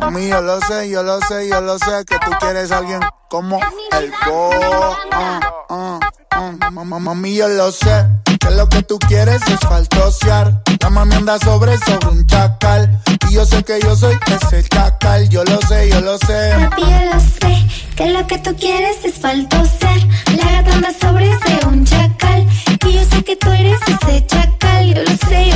Mami, yo lo sé, que tú quieres a alguien como el Bo. Mami, yo lo sé, que lo que tú quieres es faltosear. La mami anda sobre un chacal, y yo sé que yo soy ese chacal. Yo lo sé. Papi, yo lo sé, que lo que tú quieres es faltosear. La gata anda sobre un chacal, y yo sé que tú eres ese chacal. Yo lo sé.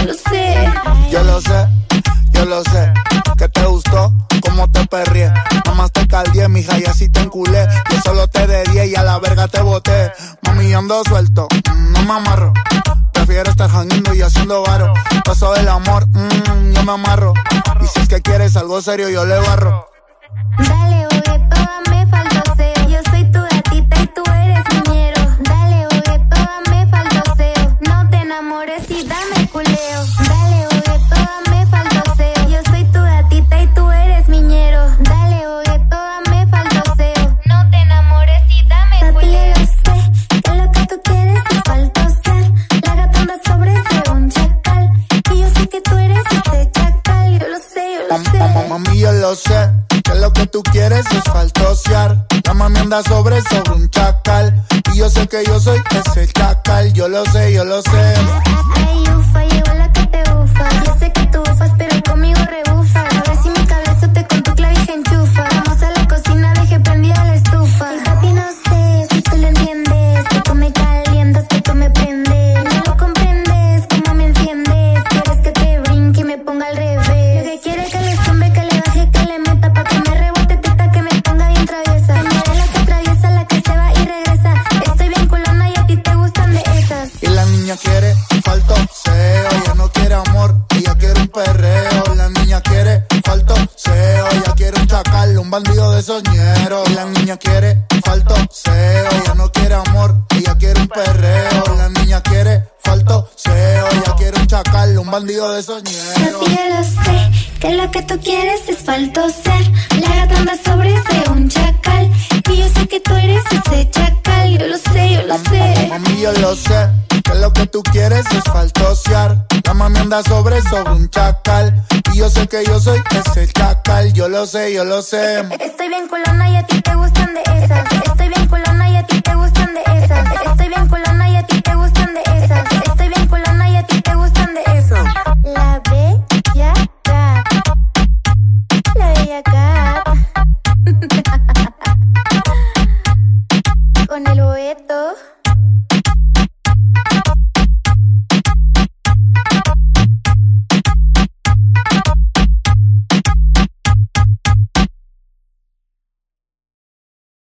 Yo lo sé, que te gustó, como te perrié. Nomás te caldié, mija, y así te enculé. Yo solo te de 10 y a la verga te boté. Mami, yo ando suelto, no me amarro. Prefiero estar jangueando y haciendo varo. Paso del amor, yo me amarro. Y si es que quieres algo serio, yo le barro. Dale, bogueto, dame faltoseo. Yo soy tu gatita y tú eres miñero. Dale, bogueto, dame faltoseo. No te enamores y dame culeo. Dale, bogueto, dame faltoseo. Yo soy tu gatita y tú eres miñero. Dale, bogueto, dame faltoseo. No te enamores y dame culeo. Papi, yo sé que lo que tú quieres es faltosear. La gata anda sobre un chacal, y yo sé que tú eres ese chacal. Yo lo sé. Mami, yo lo sé, que lo que tú quieres es faltosear. La mami anda sobre un chacal, y yo sé que yo soy ese chacal. Yo lo sé. Ay, ufa, llegó la que te ufa. Yo sé que tú ufas, pero conmigo rebufa. A ver si mi cabezote con tu clavija enchufa. Vamos a la cocina, dejé prendida la estufa. Y papi, no sé si tú lo entiendes, que tú me calientas, que tú me prendes. No lo comprendes, cómo me enciendes. Quieres que te brinque y me ponga al revés. Lo que quiere que le zumbe, que le baje, que le meta, pa' que me rebote teta, que me ponga bien traviesa. Que me dé la que atraviesa, la que se va y regresa. Estoy bien culona y a ti te gustan de esas. Y la niña quiere faltoseo, ella no quiere amor, ella quiere un perreo. La niña quiere faltoseo, ella quiere un chacal, un bandido de soñeros. Y la niña quiere faltoseo, ella no quiere amor, ella quiere un perreo. La niña quiere faltoseo, ella quiere un chacal, un bandido de soñeros. Papi, yo lo sé, que lo que tú quieres es faltosear. La gata anda sobre un chacal, y yo sé que tú eres ese chacal. Yo lo sé. Mami, yo lo sé, que lo que tú quieres es faltosear. La mami anda sobre un chacal, y yo sé que yo soy ese chacal. Yo lo sé. Estoy bien culona y a ti te gustan de esas.